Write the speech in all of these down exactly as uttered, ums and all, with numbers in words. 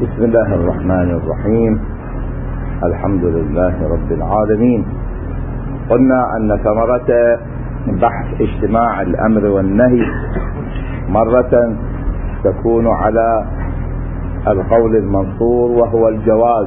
بسم الله الرحمن الرحيم. الحمد لله رب العالمين. قلنا أن ثمرة بحث اجتماع الأمر والنهي مرة تكون على القول المنصور وهو الجواز،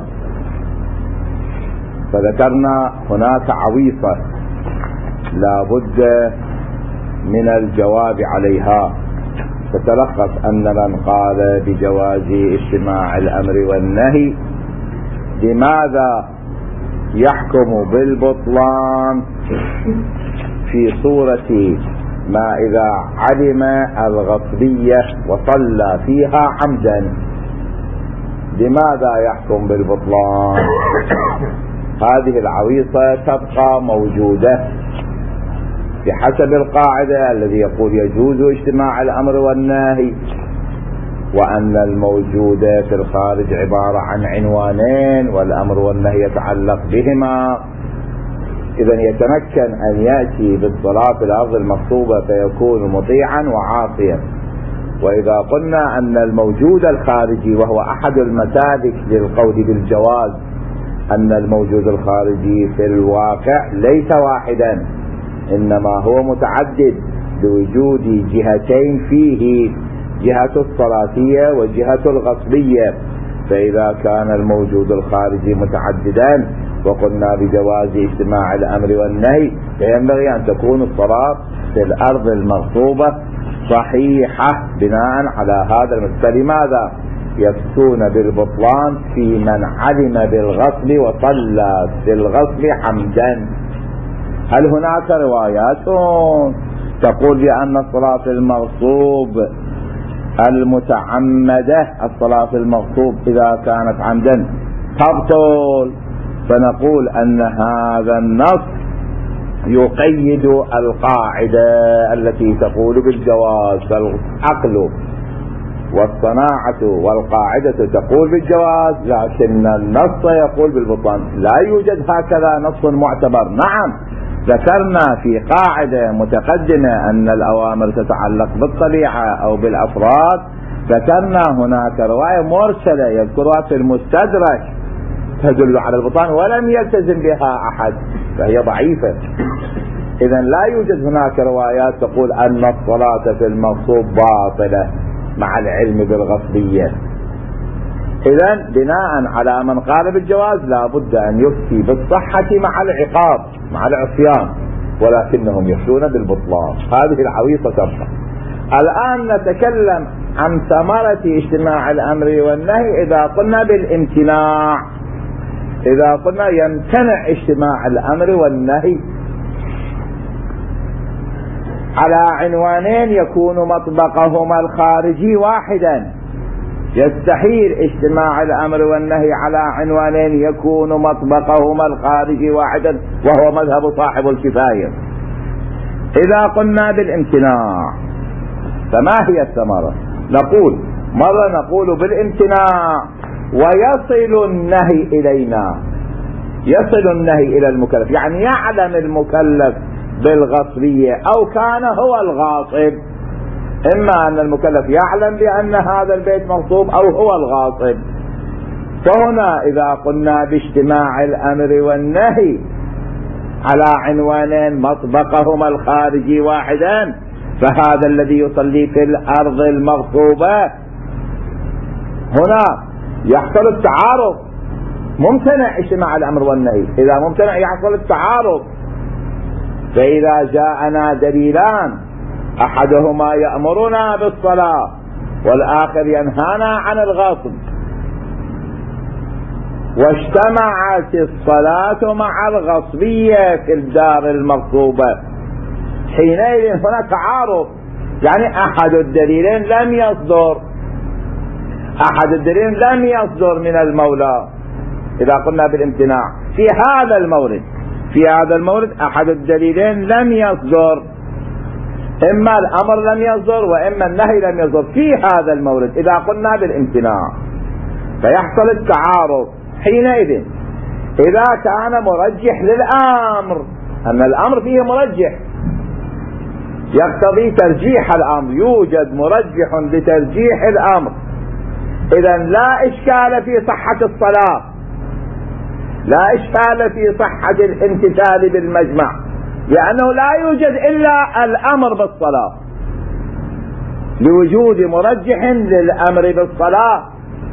فذكرنا هناك عويصة لا بد من الجواب عليها، تتلخص أن من قال بجواز اجتماع الأمر والنهي لماذا يحكم بالبطلان في صورة ما إذا علم الغصبية وصلى فيها عمدا؟ لماذا يحكم بالبطلان؟ هذه العويصة تبقى موجودة بحسب القاعدة الذي يقول يجوز اجتماع الأمر والنهي، وأن الموجود في الخارج عبارة عن عنوانين والأمر والنهي يتعلق بهما. إذن يتمكن أن يأتي بالصلاة في الأرض المغصوبة فيكون مطيعا وعاصيا. وإذا قلنا أن الموجود الخارجي وهو أحد المسالك للقول بالجواز، أن الموجود الخارجي في الواقع ليس واحدا، إنما هو متعدد بوجود جهتين فيه، جهة الصلاتية وجهة الغصبية. فإذا كان الموجود الخارجي متعددا وقلنا بجواز اجتماع الأمر والنهي، فينبغي أن تكون الصلاة في الأرض المغصوبة صحيحة بناء على هذا المثال. لماذا يفتون بالبطلان في من علم بالغصب وصلى في الغصب حمدا؟ هل هناك روايات تقول بأن الصلاة المغصوب المتعمدة، الصلاة المغصوب إذا كانت عمدا تبطل؟ فنقول أن هذا النص يقيد القاعدة التي تقول بالجواز، فالعقل والصناعة والقاعدة تقول بالجواز لكن النص يقول بالبطلان. لا يوجد هكذا نص معتبر. نعم، ذكرنا في قاعدة متقدمة أن الأوامر تتعلق بالطبيعة أو بالأفراد، ذكرنا هناك رواية مرسلة يذكرها في المستدرك تدل على البطلان ولم يلتزم بها أحد فهي ضعيفة. إذن لا يوجد هناك روايات تقول أن الصلاة في المغصوب باطلة مع العلم بالغصبية. إذن بناء على من قال بالجواز لا بد أن يفتي بالصحة مع العقاب مع العصيان، ولكنهم يفتون بالبطلان. هذه العويصة تبقى. الآن نتكلم عن ثمرة اجتماع الأمر والنهي إذا قلنا بالامتناع. إذا قلنا يمتنع اجتماع الأمر والنهي على عنوانين يكون مطبقهما الخارجي واحدا، يستحيل اجتماع الأمر والنهي على عنوانين يكون مطبقهما الخارجي واحدا وهو مذهب صاحب الكفاية. إذا قلنا بالامتناع فما هي الثمرة؟ نقول مرة نقول بالامتناع ويصل النهي إلينا، يصل النهي إلى المكلف، يعني يعلم المكلف بالغصبية أو كان هو الغاصب. إما أن المكلف يعلم بأن هذا البيت مغصوب أو هو الغاصب. فهنا إذا قلنا باجتماع الأمر والنهي على عنوانين مطبقهما الخارجي واحدا، فهذا الذي يصلي في الأرض المغصوبة هنا يحصل التعارض. ممتنع اجتماع الأمر والنهي، إذا ممتنع يحصل التعارض. فإذا جاءنا دليلان أحدهما يأمرنا بالصلاة والآخر ينهانا عن الغصب، واجتمعت الصلاة مع الغصبية في الدار المغصوبة، حينئذ هنا تعارض، يعني أحد الدليلين لم يصدر أحد الدليلين لم يصدر من المولى. إذا قلنا بالامتناع في هذا المورد في هذا المورد أحد الدليلين لم يصدر، إما الأمر لم يصدر وإما النهي لم يصدر في هذا المورد. إذا قلنا بالامتناع فيحصل التعارض. حينئذ إذا كان مرجح للأمر، أن الأمر فيه مرجح يقتضي ترجيح الأمر، يوجد مرجح لترجيح الأمر، إذا لا إشكال في صحة الصلاة، لا إشكال في صحة الامتثال بالمجمع، لأنه لا يوجد إلا الأمر بالصلاة لوجود مرجح للأمر بالصلاة،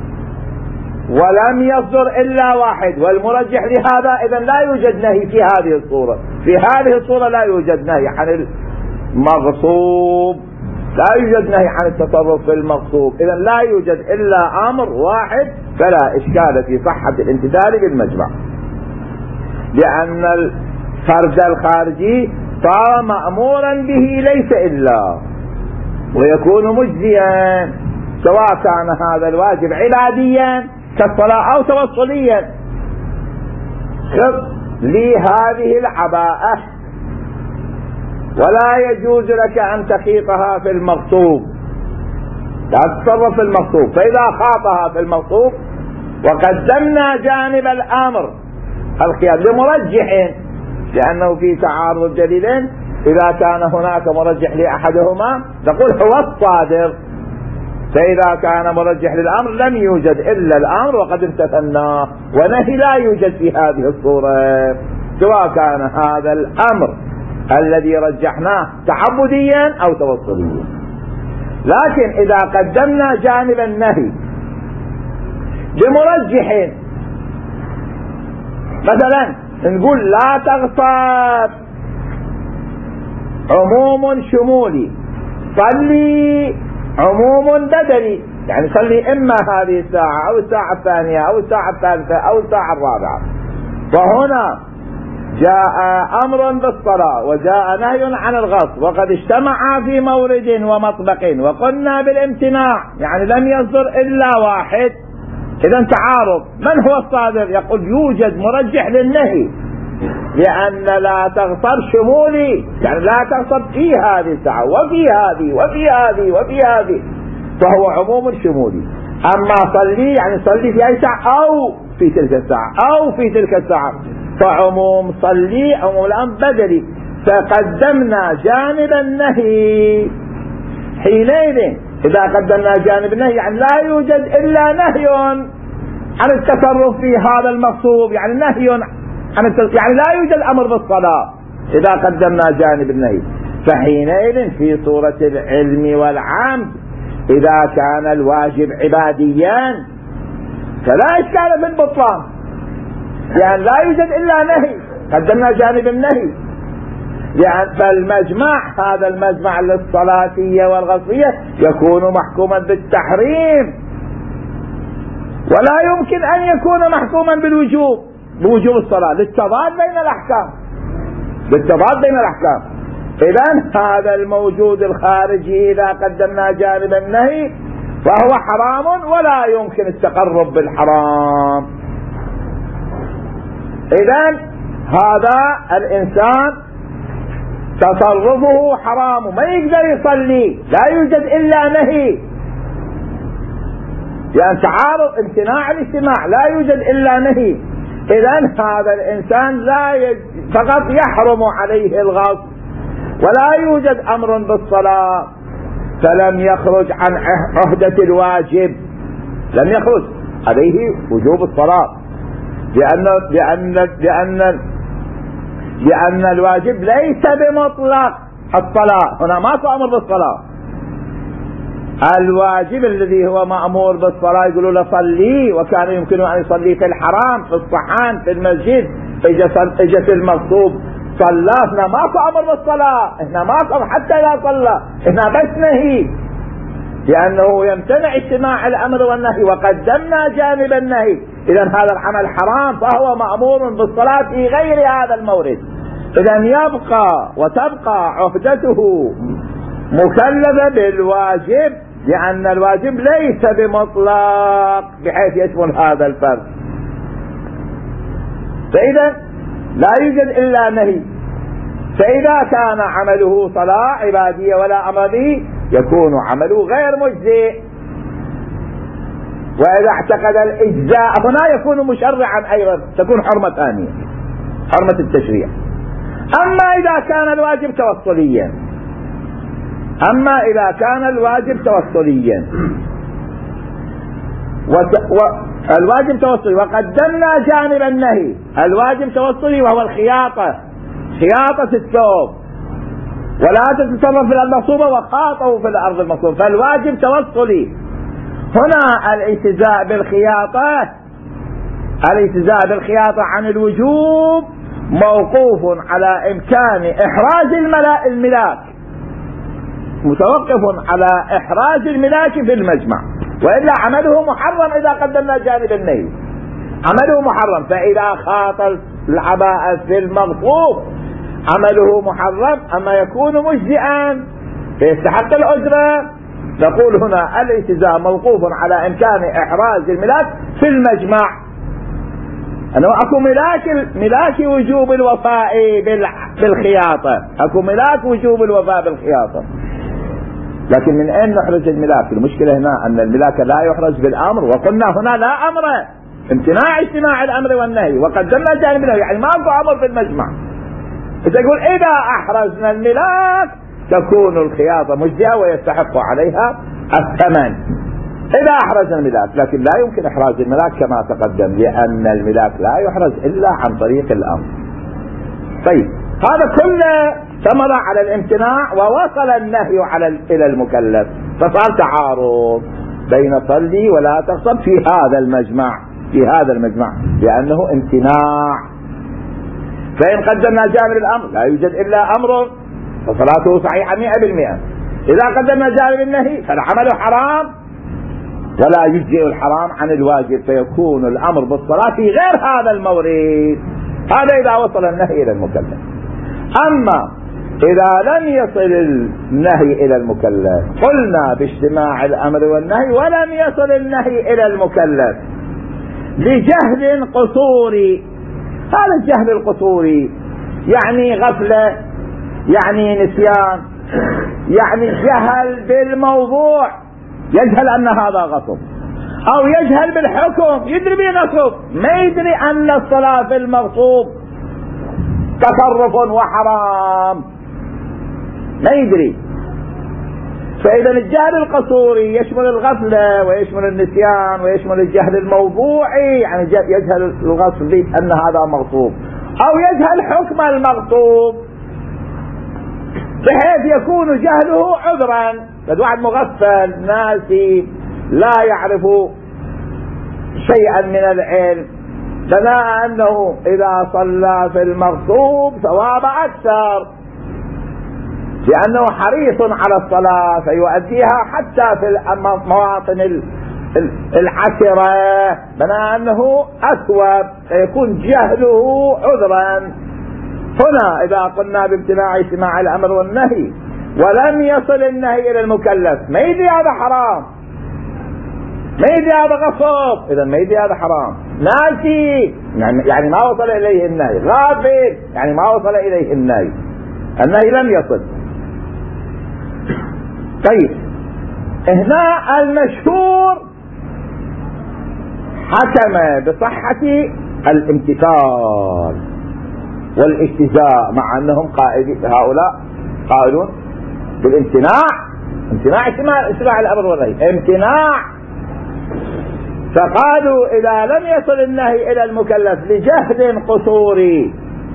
ولم يصدر إلا واحد والمرجح لهذا. إذا لا يوجد نهي في هذه الصورة، في هذه الصورة لا يوجد نهي عن المغصوب، لا يوجد نهي عن التصرف في المغصوب. إذا لا يوجد إلا أمر واحد، فلا إشكال في صحة الامتثال بالمجمع، لأن الفرد الخارجي صار مأمورا به ليس إلا، ويكون مجزيا سواء كان هذا الواجب عباديا كالصلاة أو توصليا. خذ لي هذه العباءة ولا يجوز لك أن تخيطها في المغصوب، لا تتصرف في المغصوب. فإذا خاطها في المغصوب وقدمنا جانب الأمر الخيار لمرجح، لأنه في تعارض الدليلين، إذا كان هناك مرجح لأحدهما نقول هو الصادر، فإذا كان مرجح للأمر لم يوجد إلا الأمر وقد امتثلناه، ونهي لا يوجد في هذه الصورة، سواء كان هذا الأمر الذي رجحناه تعبديا أو توصليا. لكن إذا قدمنا جانب النهي بمرجح، مثلا نقول لا تغصب، عموم شمولي، صلي عموم بدني، يعني صلي إما هذه الساعة أو الساعة الثانية أو الساعة الثالثة أو الساعة الرابعة. وهنا جاء أمر بالصلاة وجاء نهي عن الغصب، وقد اجتمعا في مورد ومطبق، وقلنا بالامتناع، يعني لم يصدر إلا واحد. إذا تعارض، من هو الصادر؟ يقول يوجد مرجح للنهي، لأن لا تغصب شمولي، يعني لا تغصب في هذه الساعة وفي هذه وفي هذه وفي هذه، فهو عموم شمولي. أما صلي يعني صلي في أي ساعة أو في تلك الساعة أو في تلك الساعة، فعموم صلي عموم الأمر بدلي، فقدمنا جانب النهي. حينئذ إذا قدمنا جانب النهي يعني لا يوجد إلا نهي عن التصرف في هذا المغصوب، يعني نهي عن التصرف، يعني لا يوجد أمر بالصلاة إذا قدمنا جانب النهي. فحينئذ في صورة العلم والعمد إذا كان الواجب عباديا فلا إشكال في البطلان، يعني لا يوجد إلا نهي، قدمنا جانب النهي. يعني فالمجمع، هذا المجمع للصلاتية والغصبية يكون محكوما بالتحريم، ولا يمكن أن يكون محكوما بالوجوب، بوجوب الصلاة، للتضاد بين الأحكام، للتضاد بين الأحكام. إذن هذا الموجود الخارجي إذا قدمنا جانب النهي فهو حرام ولا يمكن التقرب بالحرام. إذن هذا الإنسان تصرفه حرام، ما يقدر يصلي، لا يوجد إلا نهي، يعني تعارض امتناع الاجتماع، لا يوجد إلا نهي. إذن هذا الإنسان لا يج... فقط يحرم عليه الغصب، ولا يوجد أمر بالصلاة، فلم يخرج عن عهدة الواجب، لم يخرج عليه وجوب الصلاة، لأن لأن لأن لأن الواجب ليس بمطلق الصلاة، هنا ما أمر بالصلاة. الواجب الذي هو مأمور بالصلاة يقولوا له صلي، وكان يمكنه أن يصلي في الحرام في الصحان في المسجد، إجا في المغصوب صلى، هنا ما أمر بالصلاة، هنا ما أمر حتى لا صلى، هنا بس نهي، لأنه يمتنع اجتماع الأمر والنهي وقدمنا جانب النهي. إذن هذا العمل حرام فهو مأمور بالصلاة في غير هذا المورد. إذن يبقى وتبقى عهدته مكلفة بالواجب، لأن الواجب ليس بمطلق بحيث يشمل هذا الفرد. فإذا لا يوجد إلا نهي، فإذا كان عمله صلاة عبادية ولا أمر به يكون عمله غير مجزئ. وإذا اعتقد الإجزاء هنا يكون مشرعا أيضا، تكون حرمة ثانية، حرمة التشريع. أما إذا كان الواجب توصليا، أما إذا كان الواجب توصليا والواجب توصلي، وقدمنا جانب النهي. الواجب توصلي وهو الخياطة، خياطة الثوب، ولا تتصرف في الأرض المغصوبة وخاطوا في الأرض المغصوبة، فالواجب توصلي. هنا الاجتزاء بالخياطة، الاجتزاء بالخياطة عن الوجوب موقوف على إمكان إحراز الملاك، متوقف على إحراز الملاك في المجمع، وإلا عمله محرم إذا قدمنا جانب النهي، عمله محرم. فإذا خاط العباءة في المغصوب عمله محرم، أما يكون مجزئا فيستحق الأجرة. نقول هنا الاجتزاء موقوف على إمكان إحراز الملاك في المجمع، أنه أكو ملاك ملاك وجوب الوفاء بالخياطة، أكو ملاك وجوب الوفاء بالخياطة، لكن من أين نحرز الملاك؟ المشكلة هنا أن الملاك لا يحرز بالأمر، وقلنا هنا لا أمر، امتناع اجتماع الأمر والنهي، وقدمنا جانب النهي، يعني ماكو أمر في المجمع. تقول إذا أحرزنا الملاك تكون الخياطة مجزئة ويستحق عليها الثمن إذا أحرزنا الملاك، لكن لا يمكن إحراز الملاك كما تقدم، لأن الملاك لا يحرز إلا عن طريق الأمر. طيب هذا كله ثمر على الامتناع، ووصل النهي على إلى المكلف، فصار تعارض بين صلي ولا تغصب في هذا المجمع، في هذا المجمع لأنه امتناع. فإن قدمنا جانب الأمر لا يوجد إلا أمر فصلاته صحيحة مئة بالمئة. إذا قدمنا جانب النهي فالعمل حرام ولا يجزئ الحرام عن الواجب، فيكون الأمر بالصلاة في غير هذا المورد. هذا إذا وصل النهي إلى المكلف. أما إذا لم يصل النهي إلى المكلف قلنا باجتماع الأمر والنهي، ولم يصل النهي إلى المكلف لجهل قصوري. هذا الجهل القصوري يعني غفلة، يعني نسيان، يعني جهل بالموضوع، يجهل أن هذا غصب، أو يجهل بالحكم، يدري بنصب، ما يدري أن الصلاة في المغصوب تصرف وحرام، ما يدري. فإذا الجهل القصوري يشمل الغفلة ويشمل النسيان ويشمل الجهل الموضوعي، يعني يجهل الغصب أن هذا مغصوب، أو يجهل حكم المغصوب بحيث يكون جهله عذرا. فالواحد مغفل ناسي لا يعرف شيئا من العلم، بناء أنه إذا صلى في المغصوب ثواب أكثر لأنه حريص على الصلاة فيؤديها حتى في المواطن العسرة، بناء أنه أثوب فيكون جهله عذرا. هنا إذا قلنا بامتناع اجتماع الأمر والنهي ولم يصل النهي إلى المكلف، ما يدري هذا حرام، ما يدري هذا غصب، إذا ما يدري هذا حرام، ناسي يعني ما وصل إليه النهي، غافل يعني ما وصل إليه النهي، النهي لم يصل. طيب هنا المشهور حكم بصحة الامتثال والاجتزاء، مع أنهم قائدين هؤلاء قائلون بالامتناع، امتناع اجتماع الأمر والنهي، امتناع. فقالوا إذا لم يصل النهي إلى المكلف لجهل قصوري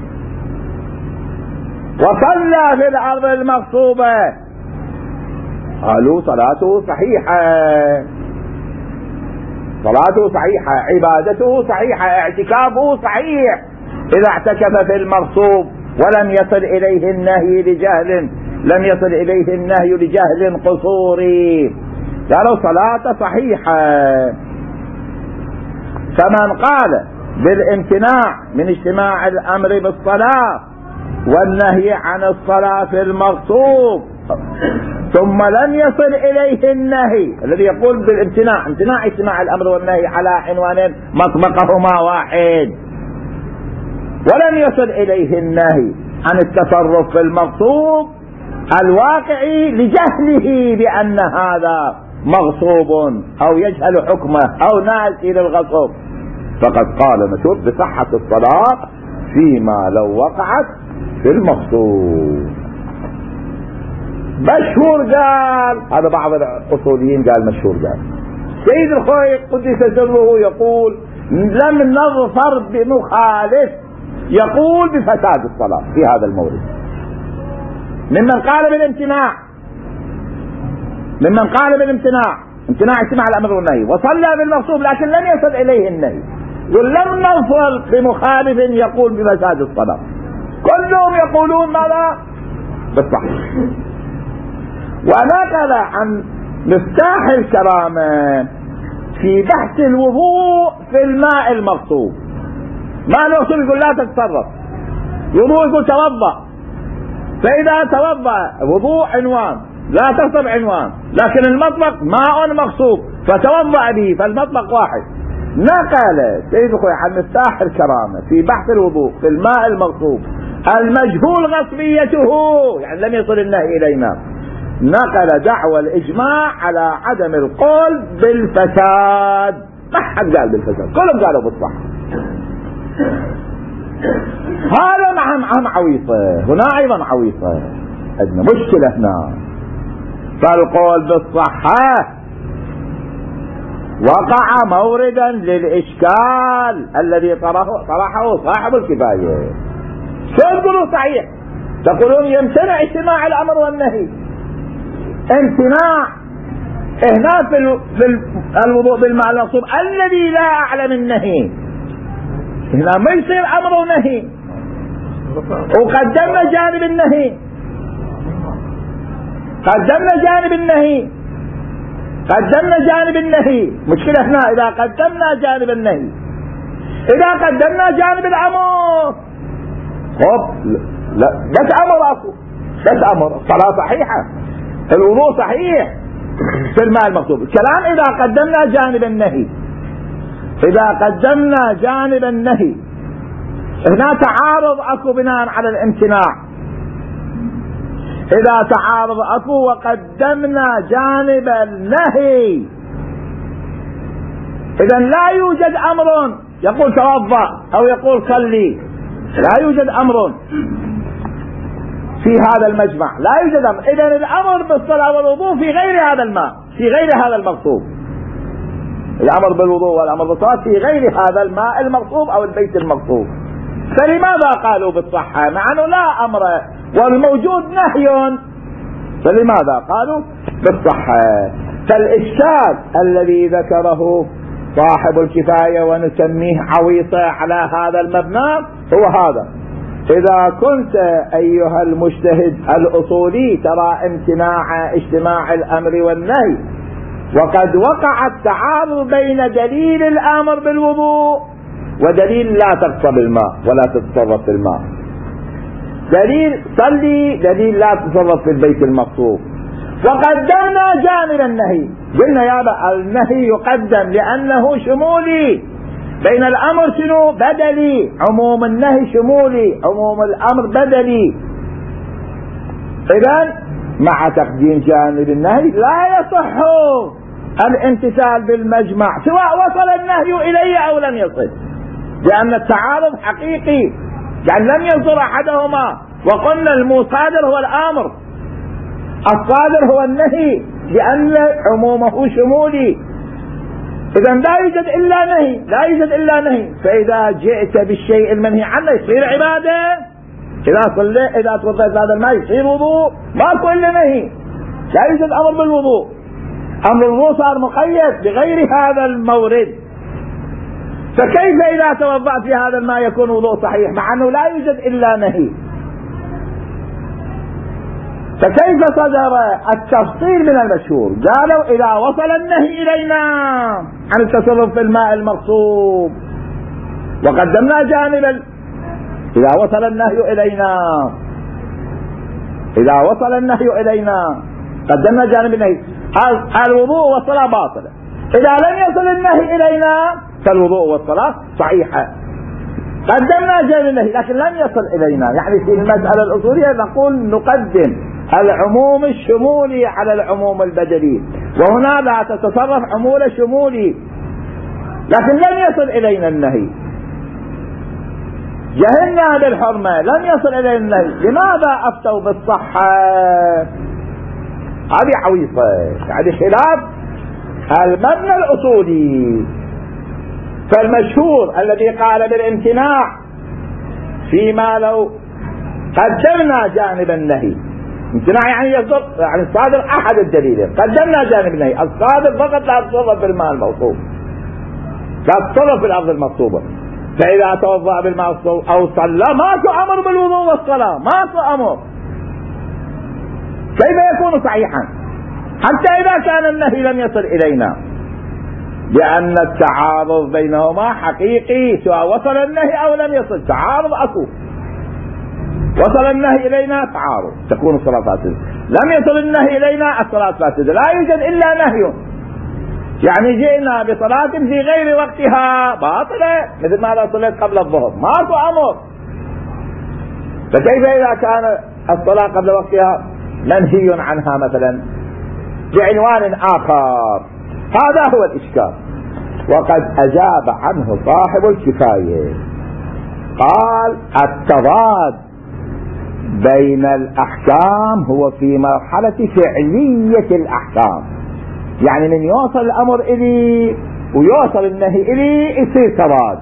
وصلى في الأرض المغصوبة قالوا صلاته صحيحة، صلاته صحيحة، عبادته صحيحة، اعتكافه صحيح إذا اعتكف في المغصوب ولم يصل إليه النهي لجهل، لم يصل إليه النهي لجهل قصوري، قالوا صلاته صحيحة. فمن قال بالامتناع من اجتماع الأمر بالصلاة والنهي عن الصلاة في المغصوب ثم لم يصل إليه النهي، الذي يقول بالامتناع، امتناع اجتماع الأمر والنهي على عنوانين مطبقهما واحد، ولم يصل إليه النهي عن التصرف في المغصوب الواقعي لجهله بأن هذا مغصوب أو يجهل حكمه أو ناسي للغصب، فقد قال مشهور بصحة الصلاة فيما لو وقعت في المغصوب. مشهور قال، هذا بعض الأصوليين قال مشهور قال، سيد الخوي قدس سره يقول لم نظفر بمخالف يقول بفساد الصلاة في هذا المورد، ممن قال بالامتناع ممن قال بالامتناع امتناع اجتماع الامر والنهي وصلى بالمغصوب لكن لم يصل اليه النهي، ولم نظفر بمخالف يقول بفساد الصلاة. كلهم يقولون ماذا؟ بالصحيح. ونقل عن مفتاح الكرامة في بحث الوضوء في الماء المغصوب. ماء المغصوب يقول لا تتصرف، وضوء يقول توضأ، فإذا توضأ وضوء عنوان لا تصب عنوان، لكن المطلق ماء مغصوب فتوضأ به، فالمطلق واحد. نقل سيد الخوي عن مفتاح الكرامة في بحث الوضوء في الماء المغصوب المجهول غصبيته، يعني لم يصل النهي إلينا، نقل دعوى الإجماع على عدم القول بالفساد. ما حد قال بالفساد، كلهم قالوا بالصح. هذا مع مع عويصة، هنا أيضا عويصة، عندنا مشكلة هنا. فالقول بالصحة وقع موردا للإشكال الذي طرحه صاحب الكفاية. شو تقولوا صحيح؟ تقولون يمتنع اجتماع الأمر والنهي. امتناع هنا في الوضوء بالماء المغصوب الذي لا أعلم النهي، هنا ما يصير أمر ونهي، وقدمنا جانب النهي قدمنا جانب النهي قدمنا جانب النهي مشكلة هنا إذا قدمنا جانب النهي. إذا قدمنا جانب الأمر خب لا بس أمر أكو بس أمر الصلاة صحيحة، الوضوء صحيح في الماء المغصوب. الكلام إذا قدمنا جانب النهي إذا قدمنا جانب النهي هنا تعارض أكو بناء على الامتناع. إذا تعارض أكو وقدمنا جانب النهي إذن لا يوجد أمر يقول توضأ أو يقول صلي، لا يوجد أمر في هذا المجمع، لا يوجد أمر. إذن الأمر بالصلاة والوضوء في غير هذا الماء، في غير هذا المغصوب. الأمر بالوضوء والأمر بالصلاة في غير هذا الماء المغصوب أو البيت المغصوب. فلماذا قالوا بالصحة مع أنه لا أمر والموجود نهي؟ فلماذا قالوا بالصحة؟ فالإشكال الذي ذكره صاحب الكفاية ونسميه عويصة على هذا المبنى هو هذا: إذا كنت أيها المجتهد الأصولي ترى امتناع اجتماع الأمر والنهي وقد وقع التعارض بين دليل الآمر بالوضوء ودليل لا تغصب الماء ولا تتصرف في الماء، دليل صلي دليل لا تتصرف في البيت المغصوب، وقدمنا جانب النهي. قلنا يا بقى النهي يقدم لأنه شمولي، بين الأمر شنو؟ بدلي، عموم النهي شمولي، عموم الأمر بدلي. إذن مع تقديم جانب النهي لا يصح الامتثال بالمجمع سواء وصل النهي إليه أو لم يصل، لأن التعارض حقيقي، يعني لم ينظر أحدهما. وقلنا المصادر هو الأمر، الصادر هو النهي، لأن عمومه شمولي. إذا لا يوجد إلا نهي، لا يوجد إلا نهي. فإذا جئت بالشيء المنهي عنه يصير عبادة، إذا صلى إذا توضأت هذا الماء يصير وضوء، ماكو إلا نهي، لا يوجد أمر بالوضوء. أمر الوضوء صار مقيد بغير هذا المورد. فكيف إذا توضأت في هذا الماء يكون وضوء صحيح مع أنه لا يوجد إلا نهي؟ فكيف صدر التفصيل من المشهور؟ قالوا إذا وصل النهي إلينا عن التصرف في الماء المغصوب وقدمنا جانب ال... إذا وصل النهي إلينا إذا وصل النهي إلينا قدمنا جانب النهي، الوضوء والصلاة باطلة. إذا لم يصل النهي إلينا فالوضوء والصلاة صحيحة. قدمنا جانب النهي لكن لم يصل إلينا، يعني في المسألة الأصولية نقول نقدم العموم الشمولي على العموم البدلي، وهنا لا تتصرف عمولة شمولي لكن لم يصل إلينا النهي. جهلنا بالحرمة لم يصل إلينا النهي، لماذا أفتوا بالصحة؟ هذه عويصة، يعني خلاف المبنى الأصولي. فالمشهور الذي قال بالامتناع فيما لو قدمنا جانب النهي، امتناع يعني يصدر يعني الصادر أحد الدليلين، قدمنا جانب النهي، الصادر فقط لا تصرف بالماء المغصوب، لا تصرف بالأرض المغصوبة. فإذا توضأ بالماء المغصوب أو صلى ما تؤمر بالوضوء والصلاة، ما تؤمر، كيف يكون صحيحا حتى إذا كان النهي لم يصل إلينا؟ لأن التعارض بينهما حقيقي، سواء وصل النهي أو لم يصل، تعارض أكو. وصل النهي إلينا تعارض، تكون الصلاة فاسدة. لم يصل النهي إلينا الصلاة فاسدة. لا يوجد إلا نهي، يعني جئنا بصلاة في غير وقتها باطلة، مثل ما لو صليت قبل الظهر ما تؤمر. فكيف إذا كان الصلاة قبل وقتها منهي عنها مثلا بعنوان آخر؟ هذا هو الإشكال، وقد أجاب عنه صاحب الكفاية، قال التضاد بين الأحكام هو في مرحلة فعلية الأحكام، يعني من يوصل الأمر إلي ويوصل النهي إلي يصير تضاد.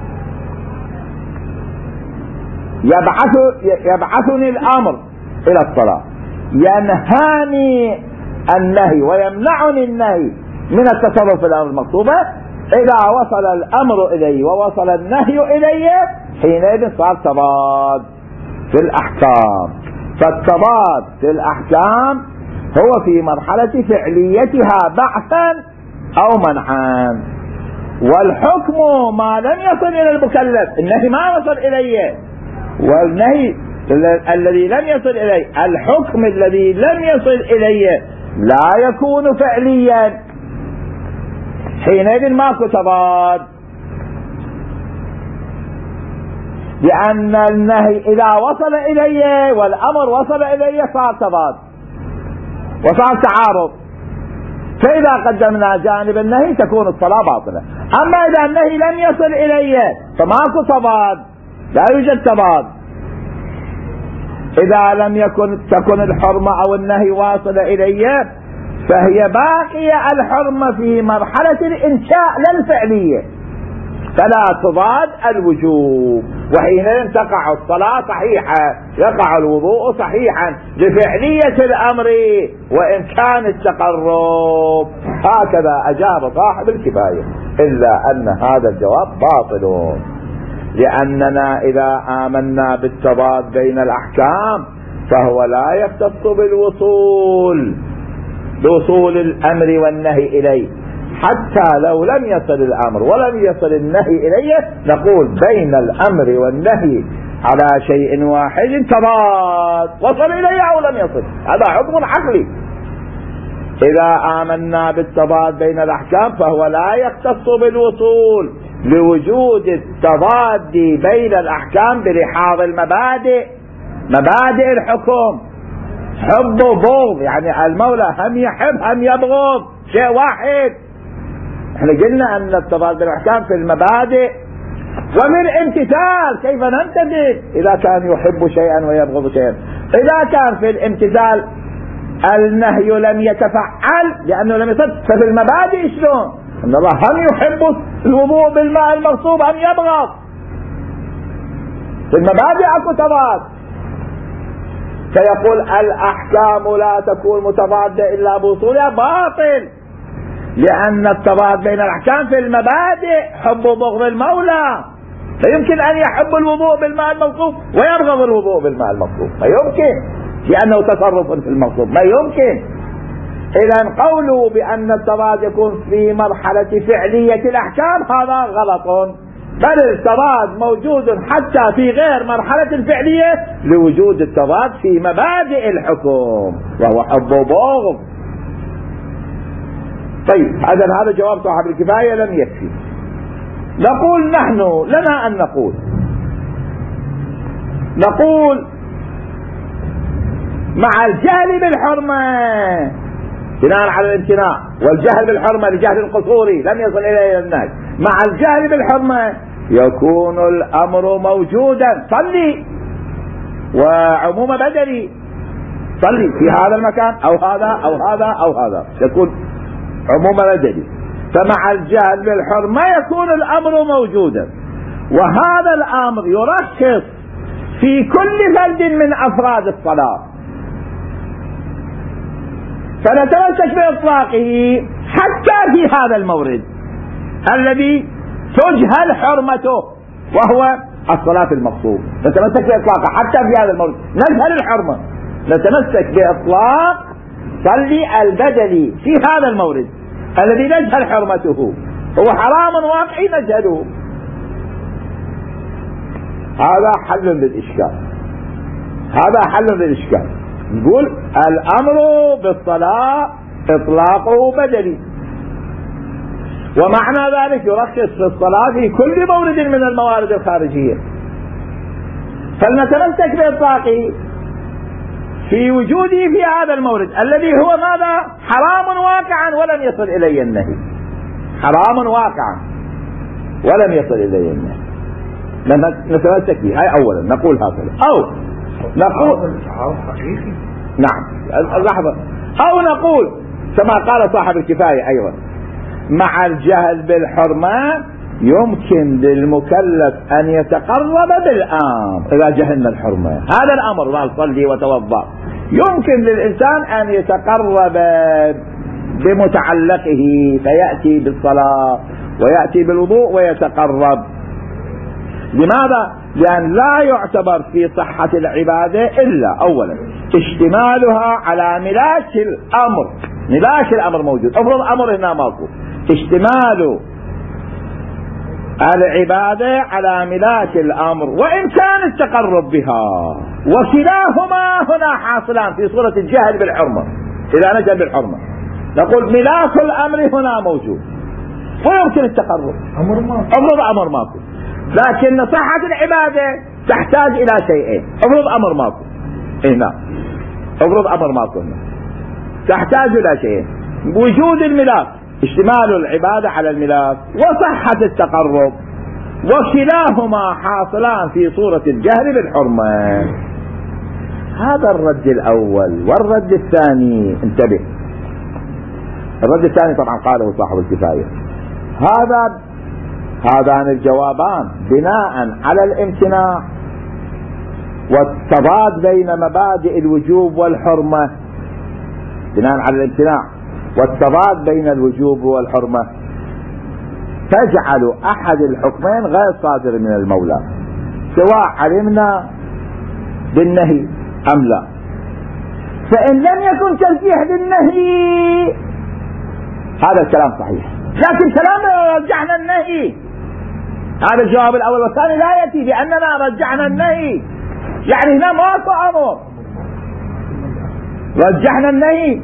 يبعث يبعثني الأمر إلى الصلاة، ينهاني النهي ويمنعني النهي من التصرف في الأمر المطلوبة. إذا وصل الأمر إلي ووصل النهي إلي حينئذ صار تضاد في الأحكام. فالتضاد في الأحكام هو في مرحلة فعليتها بعثا أو منعا، والحكم ما لم يصل إلى المكلف، النهي ما وصل إليه، والنهي الذي لم يصل إليه، الحكم الذي لم يصل إليه لا يكون فعليا، حينئذ ماكو تضاد، لأن النهي إذا وصل إليه والأمر وصل إليه صار تضاد وصار تعارض. فإذا قدمنا جانب النهي تكون الصلاة باطلة. أما إذا النهي لم يصل إليه فماكو تضاد، لا يوجد تضاد. إذا لم يكن تكن الحرمة أو النهي واصل إليه فهي باقية الحرمة في مرحلة الإنشاء لا الفعلية، فلا تضاد الوجوب، وحينئذ تقع الصلاة صحيحة، يقع الوضوء صحيحا لفعلية الأمر وإمكان التقرب. هكذا أجاب صاحب الكفاية، إلا أن هذا الجواب باطل، لأننا إذا آمنا بالتضاد بين الأحكام فهو لا يختص بالوصول بوصول الأمر والنهي إليه، حتى لو لم يصل الأمر ولم يصل النهي إليه نقول بين الأمر والنهي على شيء واحد تضاد، وصل إليه أو لم يصل، هذا حكم عقلي. إذا آمنا بالتضاد بين الأحكام فهو لا يختص بالوصول لوجود التضاد بين الأحكام بلحاظ المبادئ، مبادئ الحكم، حب وبغض، يعني المولى هم يحب هم يبغض، شيء واحد. احنا قلنا ان التضاد بين الأحكام في المبادئ وفي الامتثال، كيف نمتثل إذا كان يحب شيئا ويبغض شيئا. إذا كان في الامتثال النهي لم يتفعل لأنه لم يصل، ففي المبادئ شلون؟ ان الله هم يحب الوضوء بالماء المغصوب هم يبغض، في المبادئ اكو تضاد. فيقول الأحكام لا تكون متضادة إلا بوصولها، باطل، لأن التضاد بين الأحكام في المبادئ، حب وبغض المولى، لا يمكن أن يحب الوضوء بالماء المغصوب ويبغض الوضوء بالماء المغصوب، ما يمكن، لأنه تصرف في المغصوب، ما يمكن. إذا قوله بأن التضاد يكون في مرحلة فعلية الأحكام هذا غلط، بل التضاد موجود حتى في غير مرحلة الفعلية لوجود التضاد في مبادئ الحكم وهو حب وبغض. طيب هذا هذا جواب صاحب الكفاية لم يكفي. نقول نحن لنا أن نقول نقول مع الجهل بالحرمة بناء على الامتناع، والجهل بالحرمة لجهل القصوري لم يصل إليه الناس، مع الجهل بالحرمة يكون الأمر موجودا، صلي وعموم بدني، صلي في هذا المكان أو هذا أو هذا أو هذا، يكون عموم بدني، فمع الجهل بالحرمة يكون الأمر موجودا، وهذا الأمر يرخص في كل فرد من أفراد الصلاة، فنتمسك بإطلاقه حتى في هذا المورد الذي تجهل حرمته وهو الصلاة المقصود، نتمسك بإطلاقه حتى في هذا المورد، نجهل الحرمة نتمسك بإطلاق صلي البدني في هذا المورد الذي نجهل حرمته، هو حرام واقعي نجهله. هذا حل للإشكال، هذا حل للإشكال. نقول الأمر بالصلاة إطلاقه بدني، ومعنى ذلك يرخص في الصلاة في كل مورد من الموارد الخارجية، فلنتمسك بإطلاقه في وجوده في هذا المورد الذي هو ماذا؟ حرام واقعا ولم يصل إليه النهي، حرام واقعا ولم يصل إليه النهي، نتمسك به. هاي أولا نقول هكذا، أو نقول نعم لحظة، أو نقول كما قال صاحب الكفاية أيضا مع الجهل بالحرمة يمكن للمكلف أن يتقرب بالأمر إذا جهلنا الحرمة، هذا الأمر ما صلي وتوضأ، يمكن للإنسان أن يتقرب بمتعلقه فيأتي بالصلاة ويأتي بالوضوء ويتقرب. لماذا؟ لأن لا يعتبر في صحة العبادة إلا أولا اشتمالها على ملاك الأمر، ملاك الأمر موجود، افرض أمر هنا ماكو، اشتمال العبادة على ملاك الأمر وإن كان التقرب بها، وكلاهما هنا حاصلان في صورة الجهل بالحرمة. إذا نجهل بالحرمة نقول ملاك الأمر هنا موجود ويمكن التقرب، افرض أمر ماكو، لكن صحة العبادة تحتاج إلى شيئين، افرض أمر ماكو هنا، افرض أمر ماكو هنا تحتاج إلى شيئين، وجود الملاك اشتمال العبادة على الملاك وصحة التقرب، وكلاهما حاصلان في صورة الجهل بالحرمة. هذا الرد الأول. والرد الثاني انتبه، الرد الثاني طبعا قاله صاحب الكفاية، هذا هذان الجوابان بناء على الامتناع والتضاد بين مبادئ الوجوب والحرمة، بناء على الامتناع والتضاد بين الوجوب والحرمة تجعل أحد الحكمين غير صادر من المولى، سواء علمنا بالنهي أم لا. فإن لم يكن ترجيح للنهي هذا الكلام صحيح، لكن كلامنا رجعنا النهي، هذا الجواب الأول والثاني لا يأتي بأننا رجعنا النهي، يعني هنا ماكو أمر، رجحنا النهي،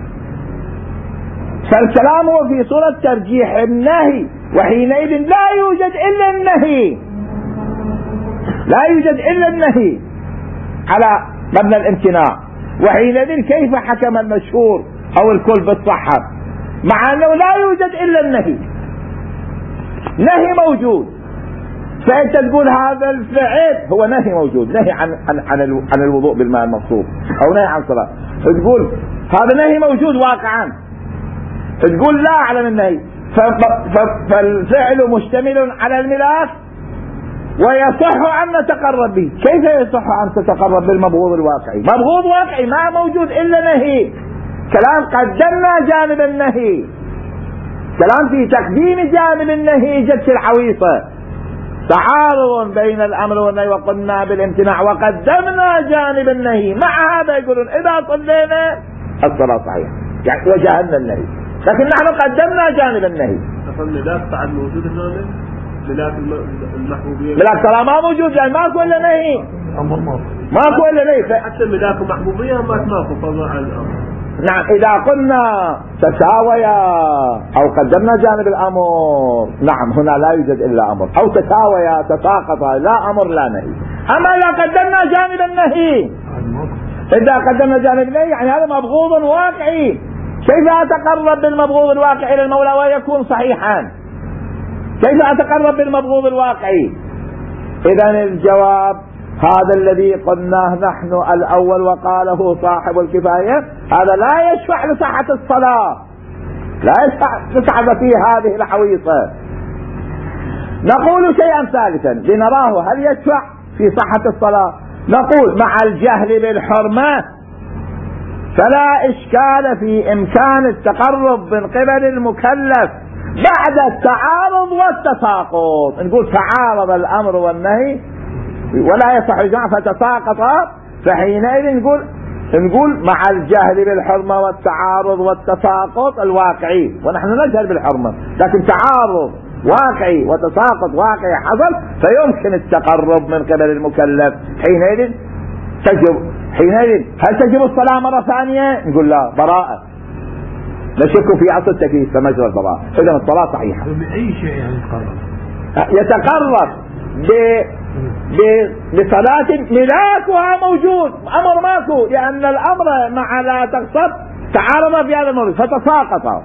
فالكلام هو في صورة ترجيح النهي، وحينئذ لا يوجد إلا النهي، لا يوجد إلا النهي على مبنى الامتناع، وحينئذ كيف حكم المشهور أو الكل بالصحة مع أنه لا يوجد إلا النهي؟ نهي موجود، فأنت تقول هذا الفعل هو نهي موجود، نهي عن عن عن, عن الوضوء بالماء المغصوب أو نهي عن صلاة، تقول هذا نهي موجود واقعا، تقول لا أعلم النهي، فالفعل مشتمل على الملاك ويصح أن نتقرب به. كيف يصح أن تتقرب بالمبغوض الواقعي؟ مبغوض واقعي ما موجود إلا نهي، كلام قدمنا جانب النهي، كلام في تقديم جانب النهي جت العويصة، تعارض بين الأمر والنهي وقلنا بالامتناع وقدمنا جانب النهي، مع هذا يقولون إذا صلينا الصلاة صحيحة يعني وجهلنا النهي، لكن نحن قدمنا جانب النهي. الملاك بعد موجود هنا، ملاك المحبوبية، ملاك ترى ما موجود لأن ماكو إلا نهي، ماكو إلا نهي، حتى ملاك محبوبية ما ماكو فضل عن الأمر. نعم إذا قلنا تساويا أو قدمنا جانب الأمر، نعم هنا لا يوجد إلا أمر، أو تساويا تساقطا لا أمر لا نهي. أما إذا قدمنا جانب النهي، إذا قدمنا جانب النهي يعني هذا مبغوض واقعي، كيف أتقرب بالمبغوض الواقعي إلى المولى ويكون صحيحا؟ كيف أتقرب بالمبغوض الواقعي؟ إذن الجواب هذا الذي قلناه نحن الأول وقاله صاحب الكفاية، هذا لا يشفع لصحة الصلاة، لا تسحب فيه هذه الحويصة. نقول شيئا ثالثا لنراه هل يدفع في صحة الصلاة. نقول مع الجهل بالحرمة فلا إشكال في إمكان التقرب من قبل المكلف بعد التعارض والتساقط. نقول تعارض الأمر والنهي ولا يصح جمع فتساقط، فحينئذ نقول نقول مع الجهل بالحرمة والتعارض والتساقط الواقعي، ونحن نجهل بالحرمة لكن تعارض واقعي وتساقط واقعي حصل فيمكن التقرب من قبل المكلف. حينئذ تجب حينئذ هل تجب الصلاة مرة ثانية؟ نقول لا، براءة، لا شك في أصل التكليف فمجرى البراءة، إذن الصلاة صحيحة. بأي شيء يعني يتقرب؟ يتقرب ب... ب... بصلاة ملاكها موجود، أمر ماكو، لأن الأمر مع لا تقصد تعارض في هذا المورد فتساقط.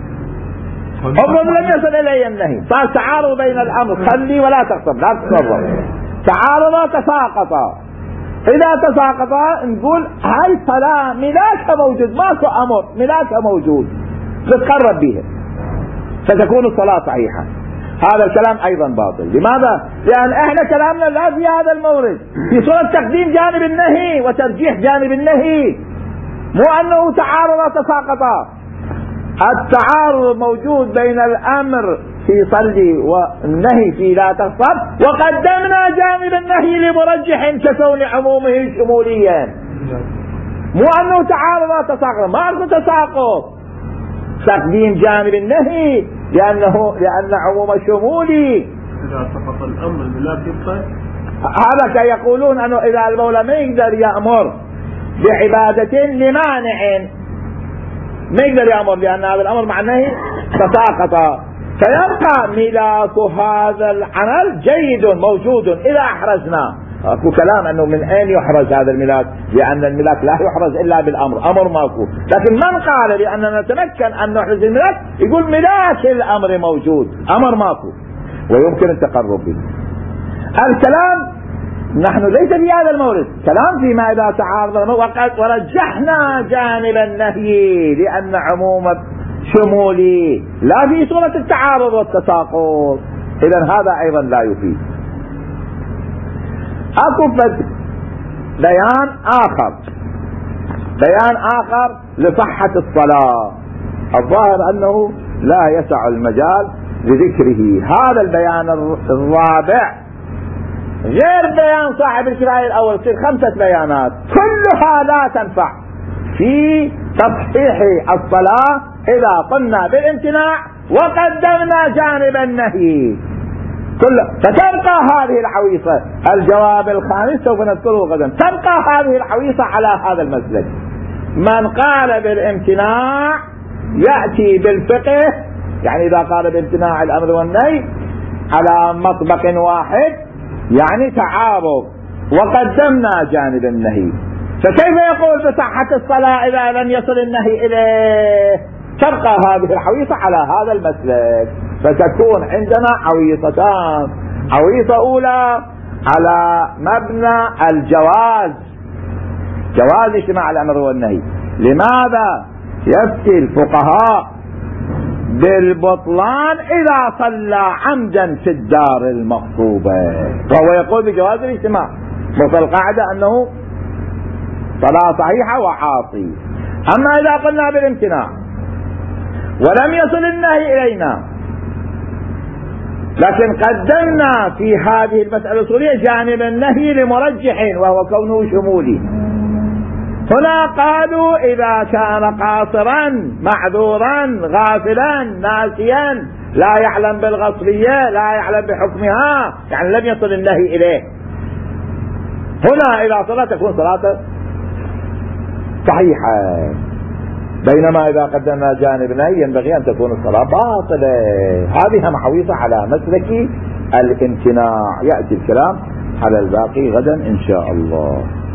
أمر لم يصل إليه النهي، صار تعارض بين الأمر خلي ولا تقصد لا تتصرف، تعارض تساقط. إذا تساقط نقول هاي صلاة ملاك موجود، ماكو أمر، ملاك موجود نتقرب به فتكون الصلاة صحيحة. هذا الكلام أيضا باطل. لماذا؟ لأن احنا كلامنا لا في هذا المورد، في صورة تقديم جانب النهي وترجيح جانب النهي، مو أنه تعارض تساقط. التعارض موجود بين الأمر في صلي والنهي في لا تغصب، وقدمنا جانب النهي لمرجح ككون عمومه شموليا، مو أنه تعارض تساقط، ما أنه تساقط، تقديم جانب النهي لأنه لأن عموم شمولي. إذا سقط الأمر لا يبقى. هذا يقولون أنه إذا المولى ما يقدر يأمر بعبادة لمانع ما يقدر يأمر لأن هذا الأمر مع النهي تساقط، فيبقى ميلاك هذا العمل جيد موجود إذا أحرزنا. أكو كلام أنه من أين يحرز هذا الملاك، لأن الملاك لا يحرز إلا بالأمر، أمر ماكو. لكن من قال لأننا نتمكن أن نحرز الملاك يقول ملاك الأمر موجود، أمر ماكو ويمكن التقرب به. الكلام نحن ليس في هذا المورد، كلام فيما إذا تعارض، وقد ورجحنا جانب النهي لأن عموم شمولي لا في صورة التعارض والتساقط. إذن هذا أيضا لا يفيد. أكو بيان آخر بيان آخر لصحة الصلاة، الظاهر أنه لا يسع المجال لذكره. هذا البيان الرابع غير بيان صاحب الكفاية الأول، تصير خمسة بيانات كلها لا تنفع في تصحيح الصلاة إذا قلنا بالامتناع وقدمنا جانب النهي كله، فتبقى هذه الحويصة. الجواب الخامس سوف نذكره غدا. تبقى هذه الحويصة على هذا المسلك. من قال بالامتناع يأتي بالفقه، يعني إذا قال بامتناع الأمر والنهي على مطبق واحد يعني تعارض وقدمنا جانب النهي، فكيف يقول بصحة الصلاة إذا لم يصل النهي إليه؟ تبقى هذه الحويصة على هذا المسلك، فتكون عندنا حويصتان. حويصة أولى على مبنى الجواز، جواز اجتماع الأمر والنهي. لماذا يفتي الفقهاء بالبطلان إذا صلى عمدا في الدار المغصوبة؟ وهو يقول بجواز الاجتماع، وفي القاعدة أنه صلاة صحيحة وعاصي. أما إذا قلنا بالامتناع ولم يصل النهي إلينا لكن قدمنا في هذه المسألة الأصولية جانب النهي لمرجح وهو كونه شمولي، هنا قالوا إذا كان قاصرا معذورا غافلا ناسيا لا يعلم بالغصبية لا يعلم بحكمها، يعني لم يصل النهي إليه، هنا إذا صلاة تكون صلاة صحيحة. بينما إذا قدمنا جانب النهي ينبغي أن تكون الصلاة باطلة. هذه محويصة على مسلك الامتناع. يأتي الكلام على الباقي غدا إن شاء الله.